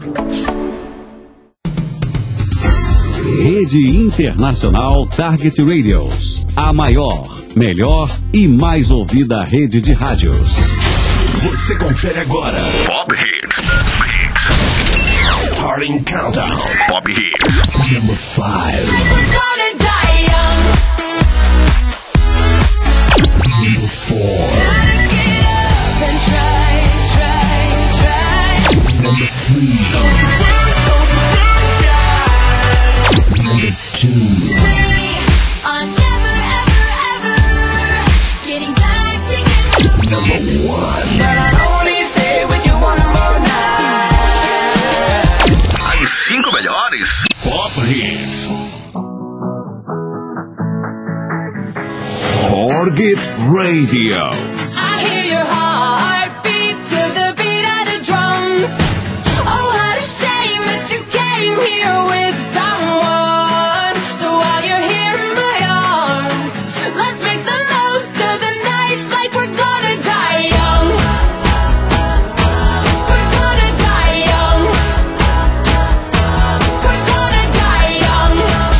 Rede Internacional Target Radios. A maior, melhor e mais ouvida rede de rádios. Você confere agora Pop Hits. Starting Countdown. Pop Hits. Number 5. Number 4. Number 3. Number 2. Number 1. But I'll only stay with you one more night. As 5 melhores Pop Hits. Target Radio. I hear your heartbeat to the beat of the drums. Oh, what a shame that you came here with someone. So while you're here in my arms, let's make the most of the night like we're gonna die young. We're gonna die young. We're gonna die young.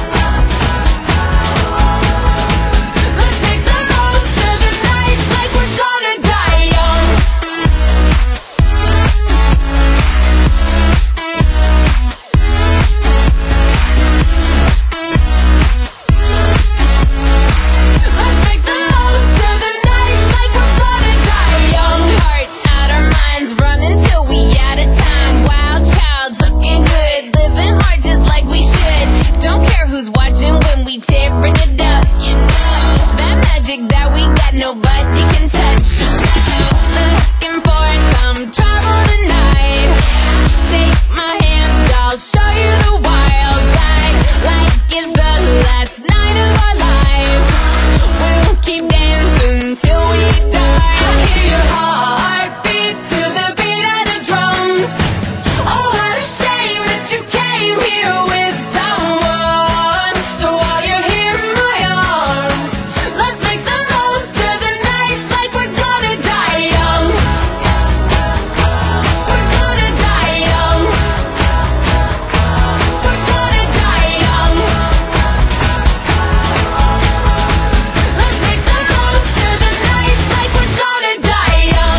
Let's make the most of the night like we're gonna die young. Let's make the most of the night like we're gonna die young. Hearts out our minds, running till we out of time. Wild child's looking good, living hard just like we should. Don't care who's watching when we tearing it up. You know that magic that we got, nobody can touch. Looking for some trouble tonight. Take my hand, I'll show you the wild side. Like it's the last night of our lives. We'll keep dancing till we die. I hear your heartbeat to the beat of the drums. Oh, what a shame that you came here with someone. So while you're here in my arms, let's make the most of the night like we're gonna die young. We're gonna die young. We're gonna die young. Let's make the most of the night like we're gonna die young.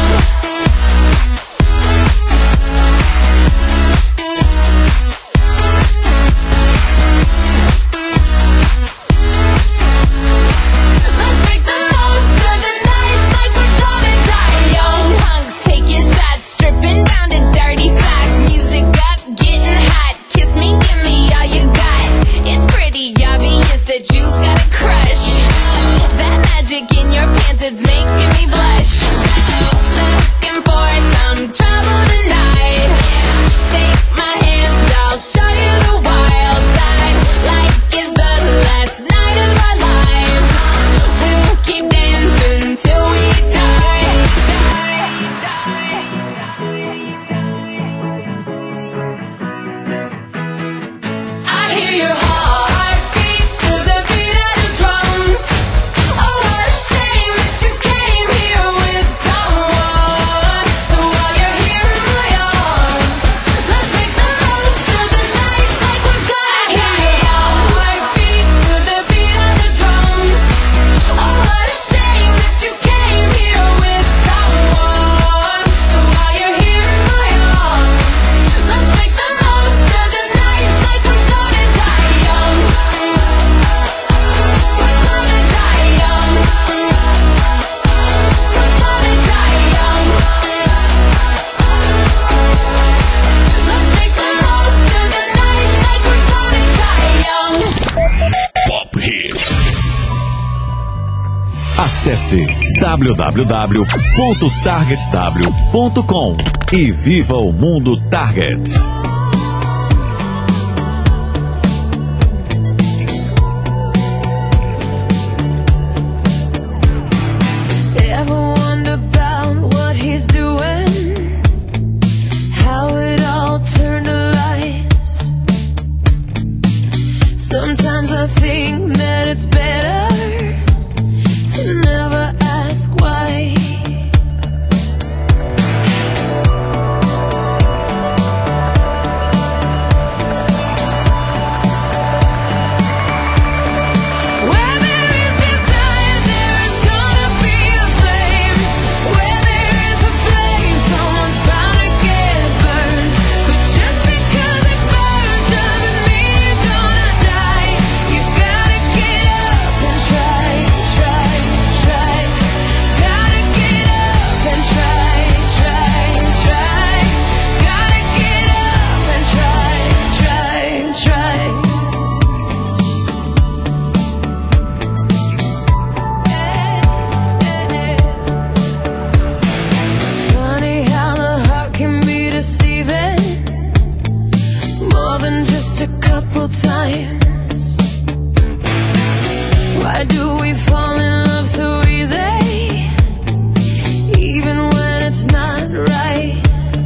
Let's make the most of the night like we're gonna die young. Punks, take your shots, stripping down to dirty socks. Music up, getting hot. Kiss me, give me all you got. It's pretty obvious that you got a crush. That magic in your pants, it's making me blush. Looking for some trouble tonight. Take my hand, I'll show you the wild side. Like it's the last night of our lives. We'll keep dancing till we die. I hear your heartbeat to the beat of the drums. Oh, what a shame that you came here with someone. So while you're here in my arms, let's make the most of the night like we're gonna die. I hear your heartbeat to the beat of the drums. Oh, what a shame that you came here with someone. So while you're here in my arms, let's make the most of the night like we're gonna die young. We're gonna die young. We're gonna die young. Let's make the most of the night like we're gonna die young. Pop Hits. Acesse www.targetw.com e viva o mundo Target. Ever wonder about what he's doing? How it all turned to lies. Sometimes I think that it's better to never ask why. believe it more than just a couple times. Why do we fall in love so easy, even when it's not right?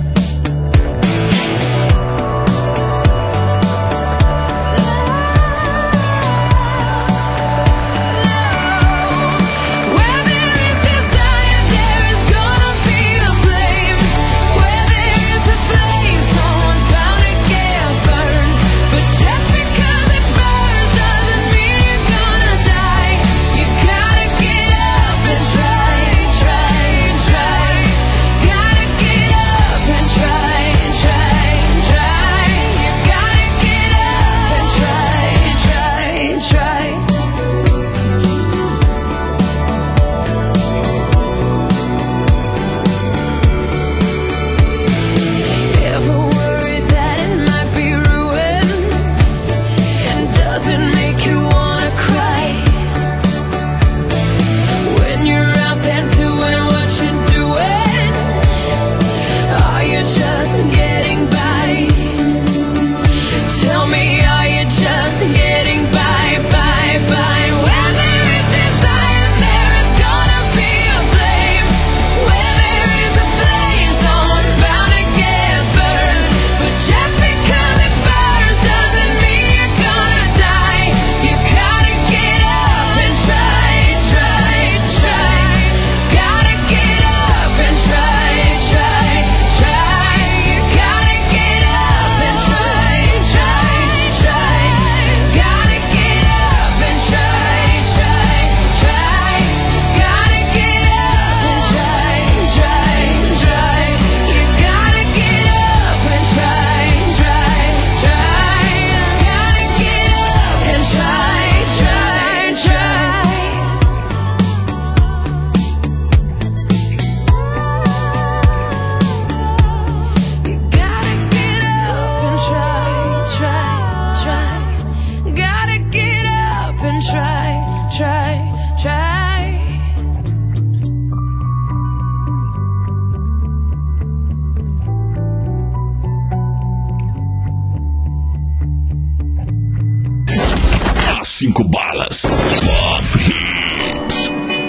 Cinco balas. Pop Hits.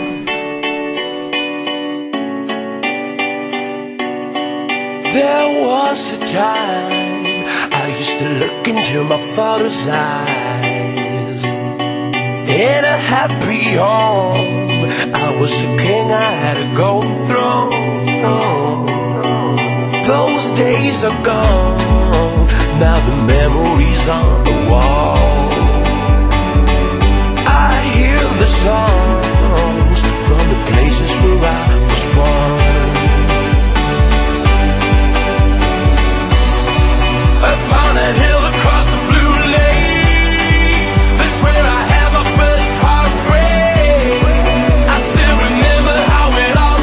There was a time I used to look into my father's eyes. In a happy home, I was a king, I had a golden throne. Those days are gone, now the memories on the wall. I hear the songs from the places where I was born. Upon that hill across the blue lake, that's where I had my first heartbreak. I still remember how it all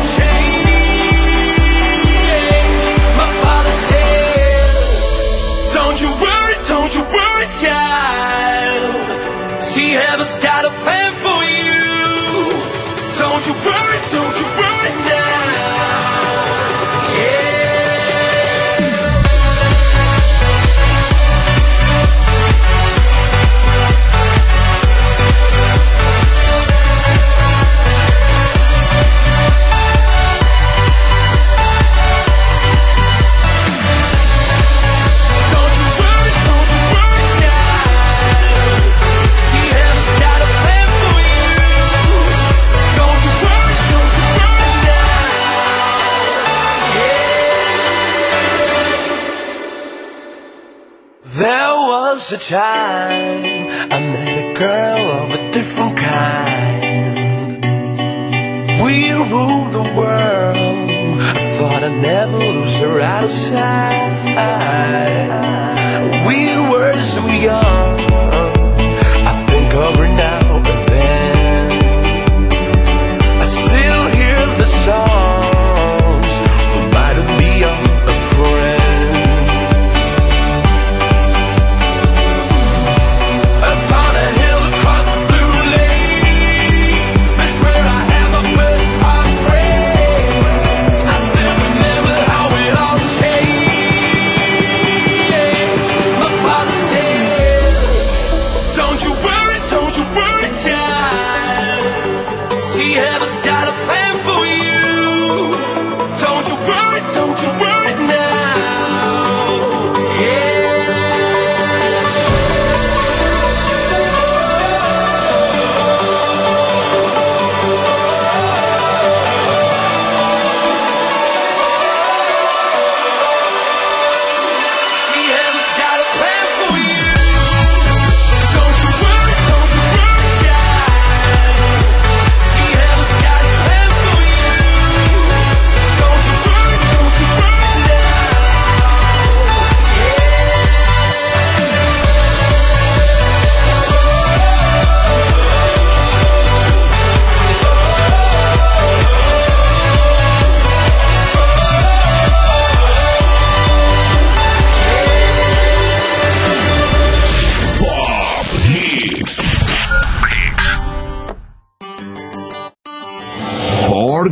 changed. My father said, don't you worry, child. See, heaven's got a plan for you. Don't you worry now. Yeah. A time I met a girl of a different kind. We ruled the world. I thought I'd never lose her out of sight. We were so young. I think of her now and then. I still hear the songs reminding me of a friend.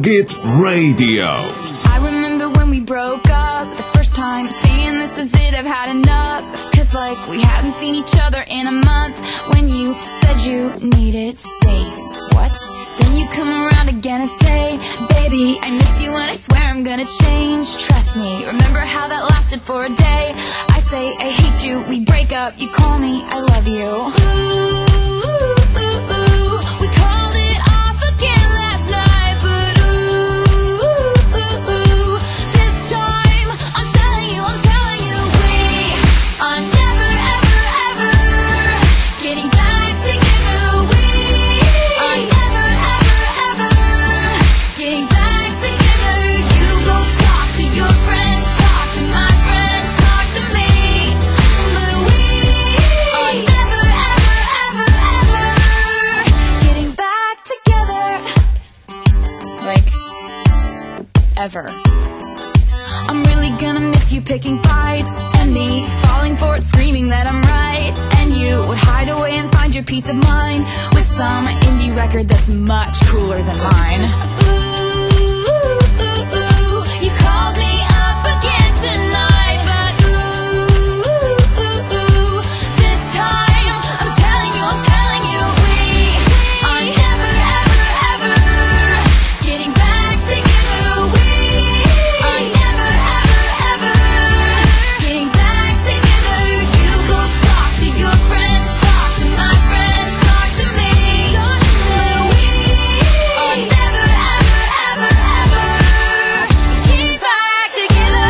Target Radios. I remember when we broke up the first time, saying this is it, I've had enough. Cause like we hadn't seen each other in a month. When you said you needed space, what? Then you come around again and say, baby, I miss you and I swear I'm gonna change. Trust me, remember how that lasted for a day? I say I hate you, we break up, you call me, I love you. Ooh, ooh, ooh, we called it off again last night, but ooh, ooh, ooh, this time I'm telling you, we are never, ever, ever getting back together. We are never, ever, ever getting back together. You go talk to your friends, talk to my friends, talk to me, but we are never, ever, ever, ever getting back together. Like, ever. I'm really gonna miss you picking fights, and me falling for it, screaming that I'm right. And you would hide away and find your peace of mind with some indie record that's much cooler than mine. Ooh, ooh, ooh, you called me up again tonight, but ooh, ooh, ooh, this time I'm telling you, we are never, ever, ever getting back together. We are never, ever, ever getting back together. You go talk to your friends, talk to my friends, talk to me, but we are never, ever, ever, ever getting back together.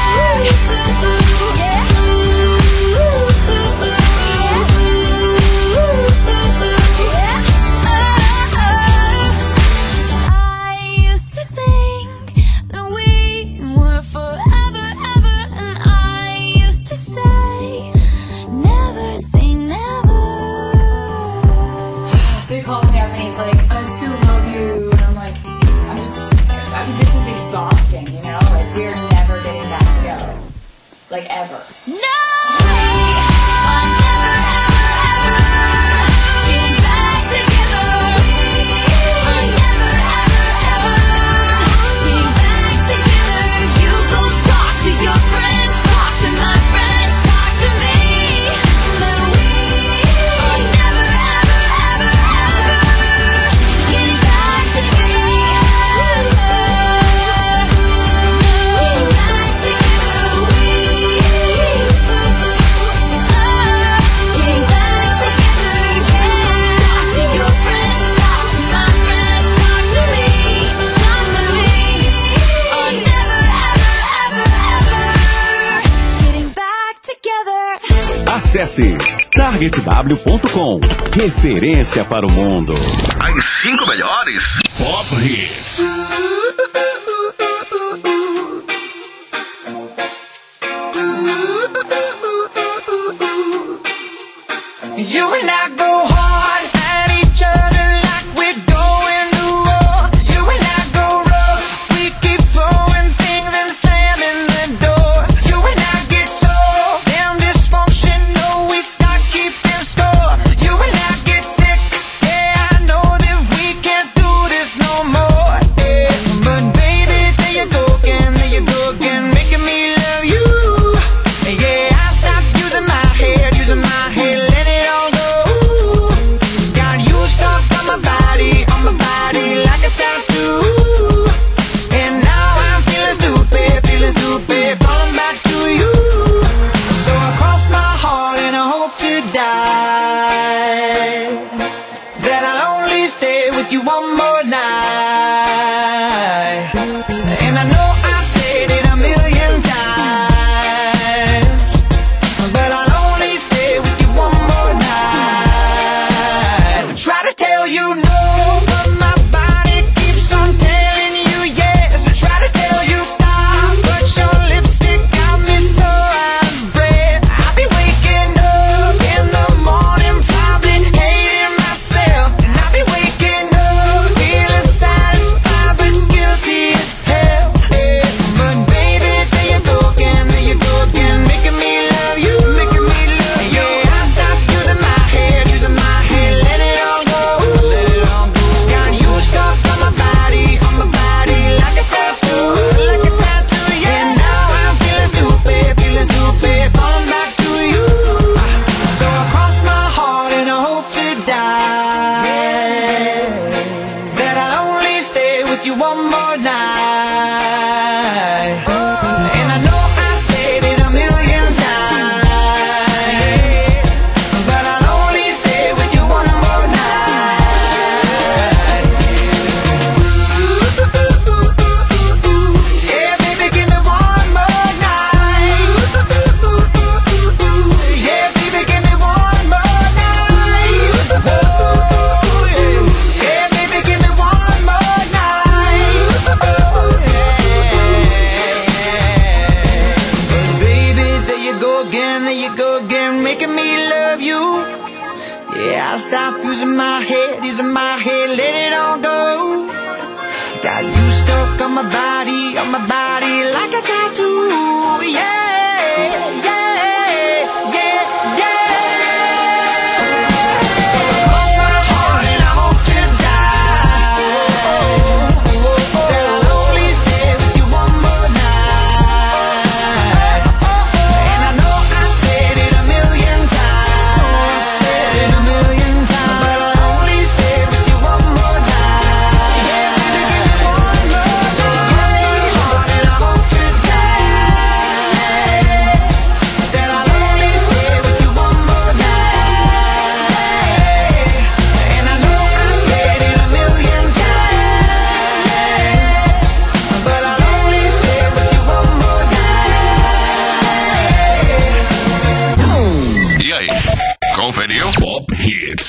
I used to think that we were forever, ever, and I used to say, never say never. So he calls me up and he's like, I still love you, and I'm like, I mean, this is exhausting, you know? Like, we're never getting back together. Like, ever. No! We are never, ever, ever getting back together. We are never, ever, ever getting back together. You go talk to your friends, talk to my friends, talk to me, but we are never, ever, ever, ever getting back together. Getting back together. Getting back together. Talk to your friends, talk to my friends, talk to me, talk to me. Are never, ever, ever, ever getting back together. Acesse targetw.com. Referência para o mundo. As 5 melhores Pop Hits. You and I go hard at each other like we're going to war. You and I go rough, we keep throwing things and slamming the doors. You and I get so damn dysfunctional, we start keeping score. You and I get sick, yeah, I know that we can't do this no more. Yeah. But baby, there you go again, making me love you. Yeah, I stopped using my head, let it all go. again, there you go again, making me love you. Yeah, I'll stop using my head, let it all go. Got you stuck on my body like a tattoo. Yeah, yeah, yeah, yeah. So cross my heart and I hope to die. That I'll only stay with you one more night. And I know I said it a million times, but I'll only stay with you one more night. Yeah, baby, give me one more. So cross my heart and I hope to die. That I'll only stay with you one more night. And I know I said it a million times, but I'll only stay with you one more night. E aí, conferiu? Pop Hits.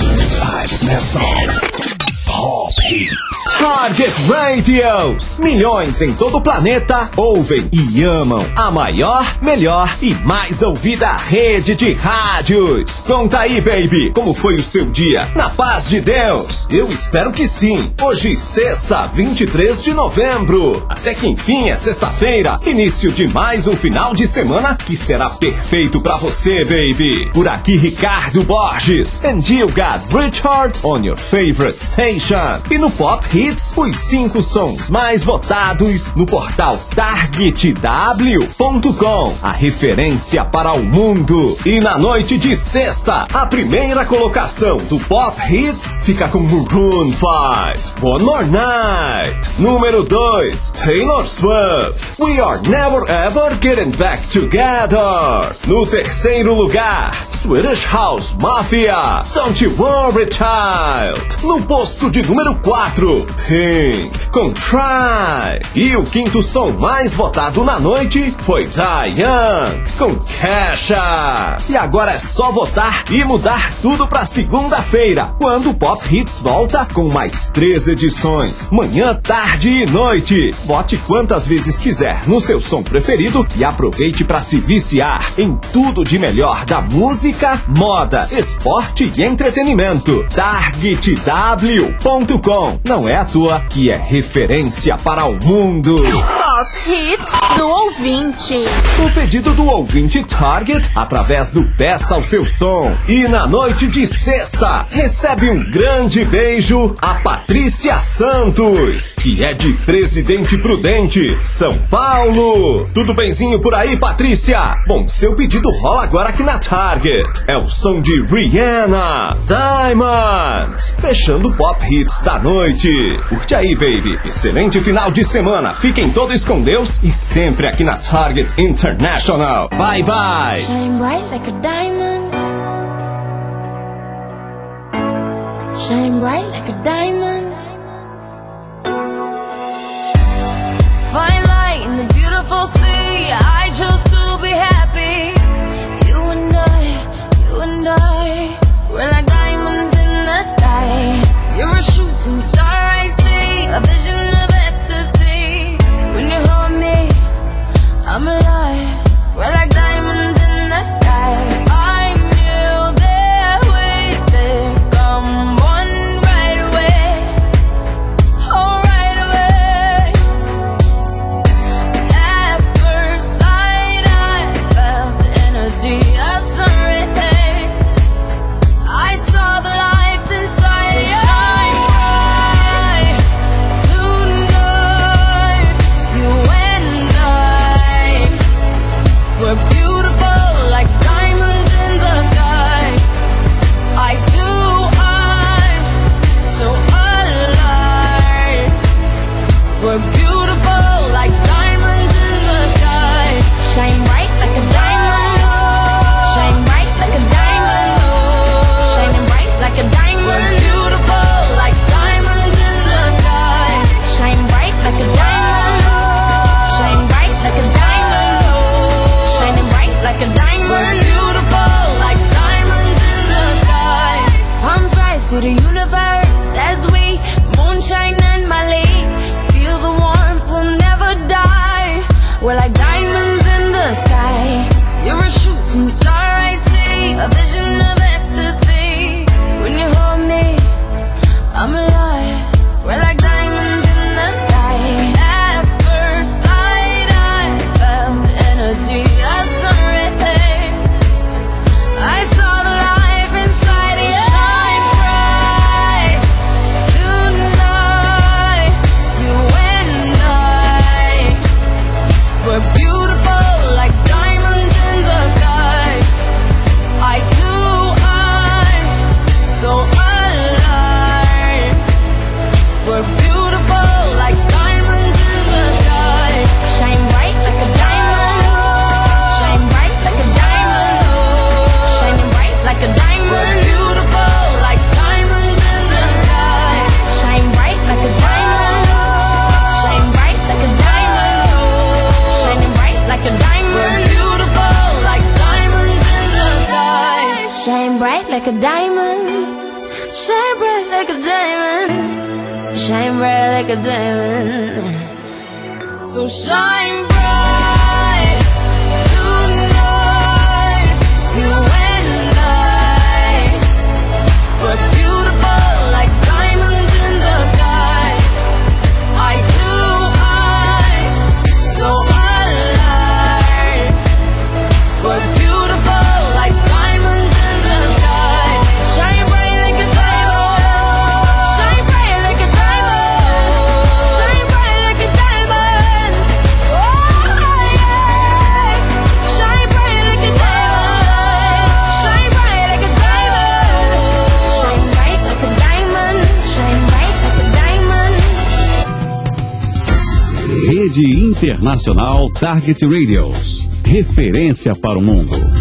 Pop Hits. Target Radios. Milhões em todo o planeta ouvem e amam a maior, melhor e mais ouvida rede de rádios. Conta aí, baby, como foi o seu dia? Na paz de Deus? Eu espero que sim. Hoje, sexta, 23 de novembro. Até que enfim é sexta-feira, início de mais um final de semana que será perfeito pra você, baby. Por aqui, Ricardo Borges. And you got Richard on your favorite station. E no Pop Hits, os 5 sons mais votados no portal targetw.com, a referência para o mundo. E na noite de sexta, a primeira colocação do Pop Hits fica com Maroon 5, One More Night. Número 2, Taylor Swift, We Are Never Ever Getting Back Together. No terceiro lugar, Swedish House Mafia, Don't You Worry Child. No posto de número 4, Pink com Try. E o quinto som mais votado na noite foi Diane com Kesha. E agora é só votar e mudar tudo pra segunda-feira, quando o Pop Hits volta com mais 3 edições, manhã, tarde e noite. Vote quantas vezes quiser no seu som preferido e aproveite pra se viciar em tudo de melhor da música, moda, esporte e entretenimento. targetw.com. Não é à toa que é referência para o mundo. Pop Hits do ouvinte. O pedido do ouvinte Target através do Peça o Seu Som. E na noite de sexta, recebe um grande beijo a Patrícia Santos, que é de Presidente Prudente, São Paulo. Tudo benzinho por aí, Patrícia? Bom, seu pedido rola agora aqui na Target. É o som de Rihanna, Diamonds, fechando o Pop Hits da noite. Curte aí, baby. Excelente final de semana. Fiquem todos com Deus e sempre aqui na Target International. Bye, bye. Shine bright like a diamond. Shine bright like a diamond. Fine light in the beautiful sea. I chose to be happy. You and I, we're like diamonds in the sky. You're a shooting star, I see, a vision of ecstasy. When you hold me, I'm alive. We're like diamonds in the sky. I knew that we'd become one right away. Oh, right away. At first sight, like a diamond. Shine bright like a diamond. Shine bright like a diamond. So shine bright tonight. You and I were beautiful like diamonds in the sky. Eye to eye, so alive. We're beautiful like diamonds in the sky. Shine bright like a diamond. Shine bright like a diamond. Shine bright like a diamond. Oh yeah. Shine bright like a diamond. Shine bright like a diamond. Shine bright like a diamond. Shine bright like a diamond. Rede Internacional Target Radios. Referência para o mundo.